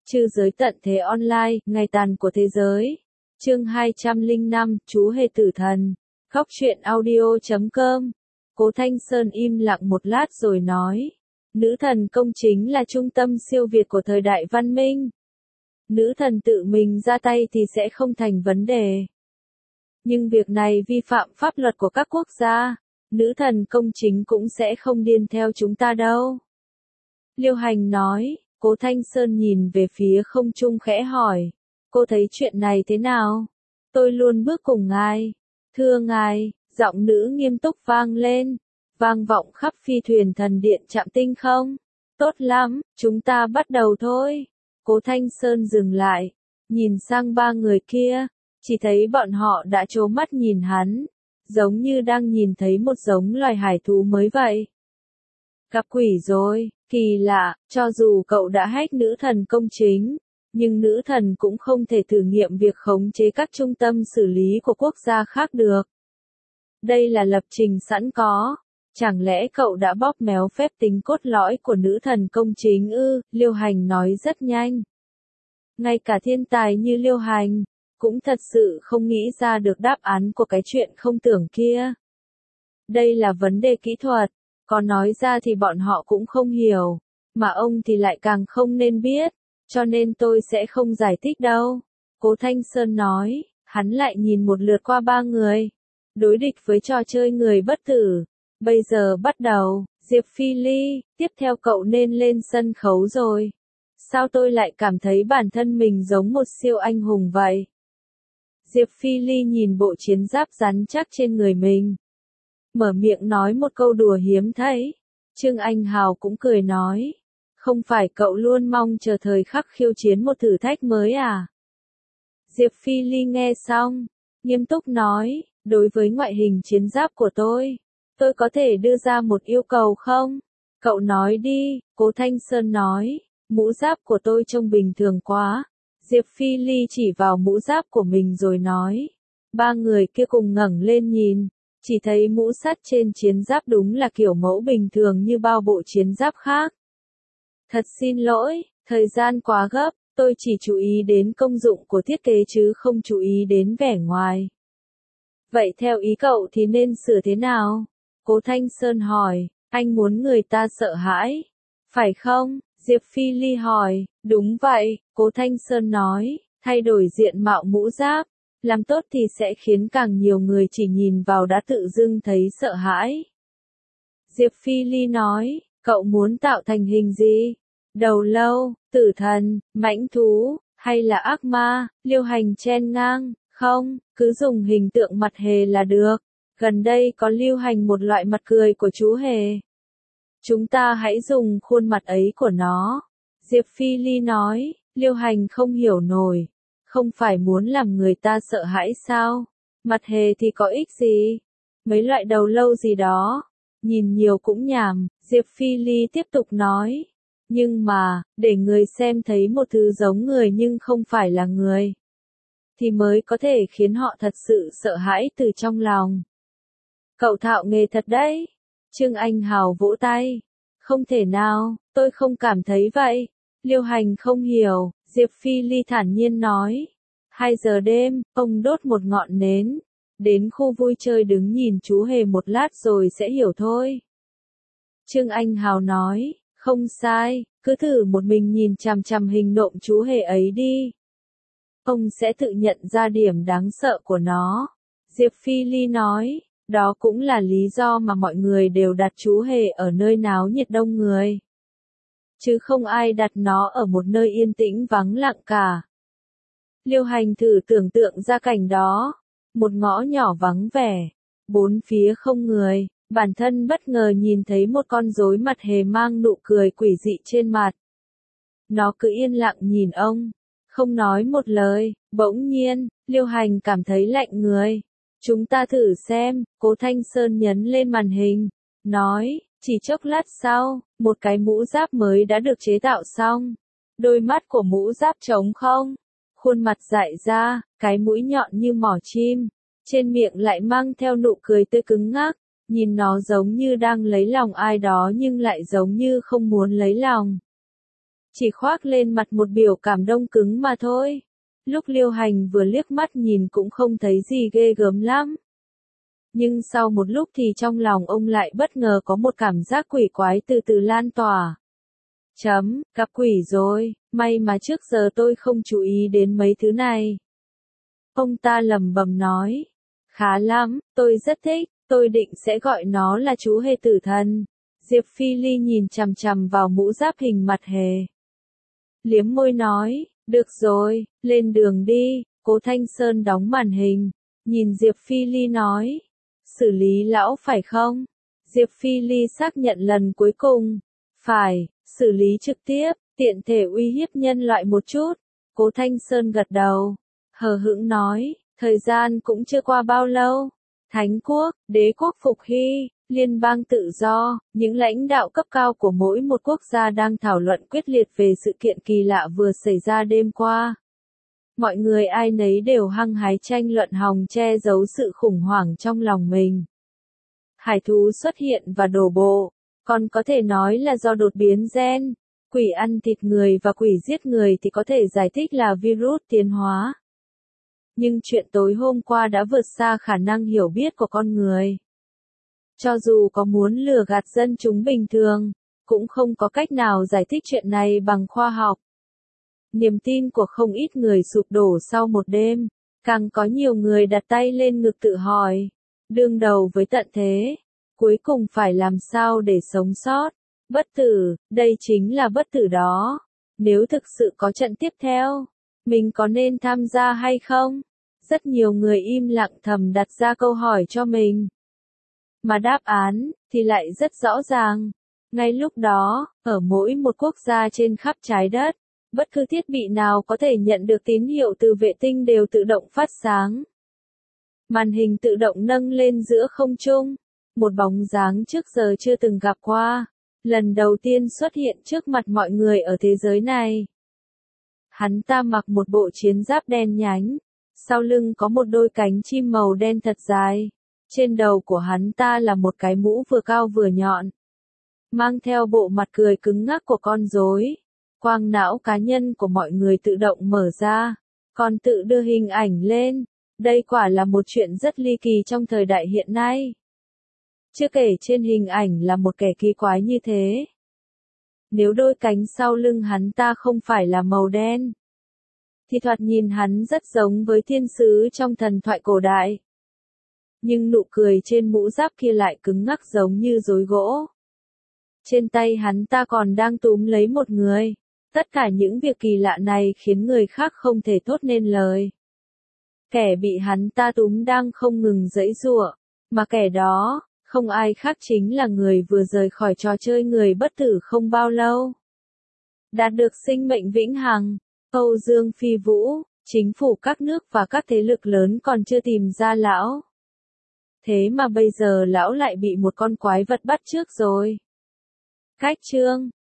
Trư giới tận thế online, ngày tàn của thế giới. Chương 205, chú hề tử thần. Góc truyện audio.com. Cố Thanh Sơn im lặng một lát rồi nói. Nữ thần công chính là trung tâm siêu việt của thời đại văn minh. Nữ thần tự mình ra tay thì sẽ không thành vấn đề. Nhưng việc này vi phạm pháp luật của các quốc gia. Nữ thần công chính cũng sẽ không điên theo chúng ta đâu. Liêu Hành nói. Cố Thanh Sơn nhìn về phía không trung khẽ hỏi. Cô thấy chuyện này thế nào? Tôi luôn bước cùng ngài. Thưa ngài, giọng nữ nghiêm túc vang lên. Vang vọng khắp phi thuyền thần điện Trạm Tinh không? Tốt lắm, chúng ta bắt đầu thôi. Cố Thanh Sơn dừng lại. Nhìn sang ba người kia. Chỉ thấy bọn họ đã trố mắt nhìn hắn. Giống như đang nhìn thấy một giống loài hải thú mới vậy. Gặp quỷ rồi, kỳ lạ, cho dù cậu đã hack nữ thần công chính, nhưng nữ thần cũng không thể thử nghiệm việc khống chế các trung tâm xử lý của quốc gia khác được. Đây là lập trình sẵn có. Chẳng lẽ cậu đã bóp méo phép tính cốt lõi của nữ thần công chính ư? Liêu Hành nói rất nhanh. Ngay cả thiên tài như Liêu Hành, cũng thật sự không nghĩ ra được đáp án của cái chuyện không tưởng kia. Đây là vấn đề kỹ thuật. Có nói ra thì bọn họ cũng không hiểu, mà ông thì lại càng không nên biết, cho nên tôi sẽ không giải thích đâu. Cố Thanh Sơn nói, hắn lại nhìn một lượt qua ba người. Đối địch với trò chơi người bất tử. Bây giờ bắt đầu, Diệp Phi Ly, tiếp theo cậu nên lên sân khấu rồi. Sao tôi lại cảm thấy bản thân mình giống một siêu anh hùng vậy? Diệp Phi Ly nhìn bộ chiến giáp rắn chắc trên người mình. Mở miệng nói một câu đùa hiếm thấy. Trương Anh Hào cũng cười nói. Không phải cậu luôn mong chờ thời khắc khiêu chiến một thử thách mới à? Diệp Phi Ly nghe xong, nghiêm túc nói, đối với ngoại hình chiến giáp của tôi có thể đưa ra một yêu cầu không? Cậu nói đi, Cố Thanh Sơn nói, mũ giáp của tôi trông bình thường quá. Diệp Phi Ly chỉ vào mũ giáp của mình rồi nói. Ba người kia cùng ngẩng lên nhìn. Chỉ thấy mũ sắt trên chiến giáp đúng là kiểu mẫu bình thường như bao bộ chiến giáp khác. Thật xin lỗi, thời gian quá gấp, tôi chỉ chú ý đến công dụng của thiết kế chứ không chú ý đến vẻ ngoài. Vậy theo ý cậu thì nên sửa thế nào? Cố Thanh Sơn hỏi, anh muốn người ta sợ hãi, phải không? Diệp Phi Ly hỏi, đúng vậy, Cố Thanh Sơn nói, thay đổi diện mạo mũ giáp. Làm tốt thì sẽ khiến càng nhiều người chỉ nhìn vào đã tự dưng thấy sợ hãi. Diệp Phi Ly nói, cậu muốn tạo thành hình gì? Đầu lâu, tử thần, mãnh thú, hay là ác ma? Liêu Hành chen ngang, không, cứ dùng hình tượng mặt hề là được. Gần đây có lưu hành một loại mặt cười của chú hề. Chúng ta hãy dùng khuôn mặt ấy của nó. Diệp Phi Ly nói, Liêu Hành không hiểu nổi. Không phải muốn làm người ta sợ hãi sao? Mặt hề thì có ích gì? Mấy loại đầu lâu gì đó. Nhìn nhiều cũng nhàm, Diệp Phi Ly tiếp tục nói. Nhưng mà, để người xem thấy một thứ giống người nhưng không phải là người, thì mới có thể khiến họ thật sự sợ hãi từ trong lòng. Cậu thạo nghề thật đấy. Trương Anh Hào vỗ tay. Không thể nào, tôi không cảm thấy vậy. Liêu Hành không hiểu. Diệp Phi Ly thản nhiên nói. 2 giờ đêm, ông đốt một ngọn nến. Đến khu vui chơi đứng nhìn chú hề một lát rồi sẽ hiểu thôi. Trương Anh Hào nói, không sai, cứ thử một mình nhìn chằm chằm hình nộm chú hề ấy đi. Ông sẽ tự nhận ra điểm đáng sợ của nó. Diệp Phi Ly nói, đó cũng là lý do mà mọi người đều đặt chú hề ở nơi náo nhiệt đông người. Chứ không ai đặt nó ở một nơi yên tĩnh vắng lặng cả. Liêu Hành thử tưởng tượng ra cảnh đó. Một ngõ nhỏ vắng vẻ. Bốn phía không người. Bản thân bất ngờ nhìn thấy một con rối mặt hề mang nụ cười quỷ dị trên mặt. Nó cứ yên lặng nhìn ông. Không nói một lời. Bỗng nhiên, Liêu Hành cảm thấy lạnh người. Chúng ta thử xem. Cố Thanh Sơn nhấn lên màn hình. Nói. Chỉ chốc lát sau, một cái mũ giáp mới đã được chế tạo xong. Đôi mắt của mũ giáp trống không. Khuôn mặt dại ra, cái mũi nhọn như mỏ chim. Trên miệng lại mang theo nụ cười tươi cứng ngắc. Nhìn nó giống như đang lấy lòng ai đó nhưng lại giống như không muốn lấy lòng. chỉ khoác lên mặt một biểu cảm đông cứng mà thôi. Lúc Liêu Hành vừa liếc mắt nhìn cũng không thấy gì ghê gớm lắm. Nhưng sau một lúc thì trong lòng ông lại bất ngờ có một cảm giác quỷ quái từ từ lan tỏa. Gặp quỷ rồi, may mà trước giờ tôi không chú ý đến mấy thứ này. Ông ta lẩm bẩm nói. Khá lắm, tôi rất thích, tôi định sẽ gọi nó là chú hề tử thần. Diệp Phi Ly nhìn chằm chằm vào mũ giáp hình mặt hề. Liếm môi nói, được rồi, lên đường đi. Cố Thanh Sơn đóng màn hình, nhìn Diệp Phi Ly nói. Xử lý lão phải không? Diệp Phi Ly xác nhận lần cuối cùng. Phải, xử lý trực tiếp, tiện thể uy hiếp nhân loại một chút. Cố Thanh Sơn gật đầu, hờ hững nói, thời gian cũng chưa qua bao lâu. Thánh quốc, đế quốc phục hy, liên bang tự do, những lãnh đạo cấp cao của mỗi một quốc gia đang thảo luận quyết liệt về sự kiện kỳ lạ vừa xảy ra đêm qua. Mọi người ai nấy đều hăng hái tranh luận hòng che giấu sự khủng hoảng trong lòng mình. Hải thú xuất hiện và đổ bộ, còn có thể nói là do đột biến gen. Quỷ ăn thịt người và quỷ giết người thì có thể giải thích là virus tiến hóa. Nhưng chuyện tối hôm qua đã vượt xa khả năng hiểu biết của con người. Cho dù có muốn lừa gạt dân chúng bình thường, cũng không có cách nào giải thích chuyện này bằng khoa học. Niềm tin của không ít người sụp đổ sau một đêm, càng có nhiều người đặt tay lên ngực tự hỏi, đương đầu với tận thế, cuối cùng phải làm sao để sống sót. Bất tử, đây chính là bất tử đó. Nếu thực sự có trận tiếp theo, mình có nên tham gia hay không? Rất nhiều người im lặng thầm đặt ra câu hỏi cho mình. Mà đáp án, thì lại rất rõ ràng. Ngay lúc đó, ở mỗi một quốc gia trên khắp trái đất, bất cứ thiết bị nào có thể nhận được tín hiệu từ vệ tinh đều tự động phát sáng. Màn hình tự động nâng lên giữa không trung. Một bóng dáng trước giờ chưa từng gặp qua, lần đầu tiên xuất hiện trước mặt mọi người ở thế giới này. Hắn ta mặc một bộ chiến giáp đen nhánh, sau lưng có một đôi cánh chim màu đen thật dài. Trên đầu của hắn ta là một cái mũ vừa cao vừa nhọn, mang theo bộ mặt cười cứng ngắc của con rối. Quang não cá nhân của mọi người tự động mở ra, còn tự đưa hình ảnh lên. Đây quả là một chuyện rất ly kỳ trong thời đại hiện nay. Chưa kể trên hình ảnh là một kẻ kỳ quái như thế. Nếu đôi cánh sau lưng hắn ta không phải là màu đen, thì thoạt nhìn hắn rất giống với thiên sứ trong thần thoại cổ đại. Nhưng nụ cười trên mũ giáp kia lại cứng ngắc giống như rối gỗ. Trên tay hắn ta còn đang túm lấy một người. Tất cả những việc kỳ lạ này khiến người khác không thể thốt nên lời. Kẻ bị hắn ta túm đang không ngừng giãy giụa, mà kẻ đó, không ai khác chính là người vừa rời khỏi trò chơi người bất tử không bao lâu. Đạt được sinh mệnh vĩnh hằng, Âu Dương Phi Vũ, chính phủ các nước và các thế lực lớn còn chưa tìm ra lão. Thế mà bây giờ lão lại bị một con quái vật bắt trước rồi. Cách chương